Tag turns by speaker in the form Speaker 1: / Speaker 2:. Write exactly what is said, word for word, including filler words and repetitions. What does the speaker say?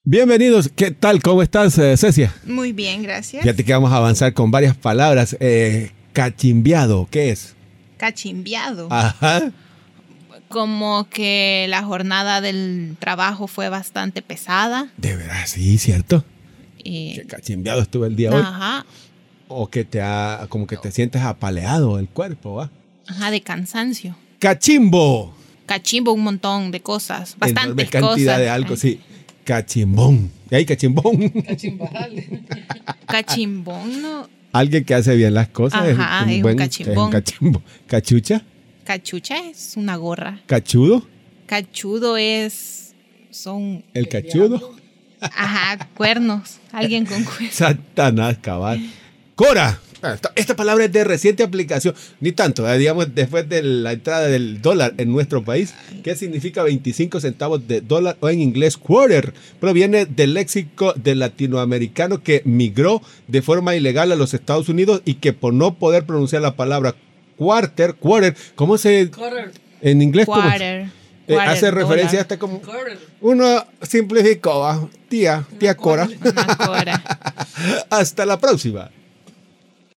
Speaker 1: Bienvenidos, ¿qué tal? ¿Cómo estás, eh, Cecia?
Speaker 2: Muy bien, gracias.
Speaker 1: Fíjate que vamos a avanzar con varias palabras. Eh, cachimbiado, ¿qué es?
Speaker 2: Cachimbiado.
Speaker 1: Ajá.
Speaker 2: Como que la jornada del trabajo fue bastante pesada.
Speaker 1: De verdad, sí, cierto.
Speaker 2: Y,
Speaker 1: Que cachimbiado estuve el día hoy.
Speaker 2: ajá,
Speaker 1: O que te ha, como que te sientes apaleado el cuerpo, ¿va?
Speaker 2: ajá, de cansancio.
Speaker 1: Cachimbo.
Speaker 2: Cachimbo, un montón de cosas, bastantes
Speaker 1: Enorme cantidad
Speaker 2: cosas.
Speaker 1: de algo, sí. Cachimbón. ¿Y ahí cachimbón?
Speaker 2: Cachimbón, ¿no?
Speaker 1: Alguien que hace bien las cosas.
Speaker 2: Ajá, es un cachimbón.
Speaker 1: es un cachimbo. Cachucha.
Speaker 2: Cachucha es una gorra.
Speaker 1: Cachudo.
Speaker 2: Cachudo es... son...
Speaker 1: El cachudo.
Speaker 2: Ajá, cuernos. Alguien con cuernos.
Speaker 1: Satanás, cabal. Cora. Esta, esta palabra es de reciente aplicación, ni tanto, eh, digamos, después de la entrada del dólar en nuestro país, que significa veinticinco centavos de dólar o en inglés quarter. Proviene del léxico del latinoamericano que migró de forma ilegal a los Estados Unidos y que por no poder pronunciar la palabra quarter, quarter, ¿cómo se...?
Speaker 3: Quarter.
Speaker 1: En inglés, ¿cómo?
Speaker 2: Quarter.
Speaker 1: Eh,
Speaker 2: Quarter
Speaker 1: hace referencia
Speaker 2: dólar.
Speaker 1: hasta como...
Speaker 3: Quarter.
Speaker 1: Uno simplificó, ¿va? Tía, tía Cora.
Speaker 2: Una cora.
Speaker 1: Hasta la próxima.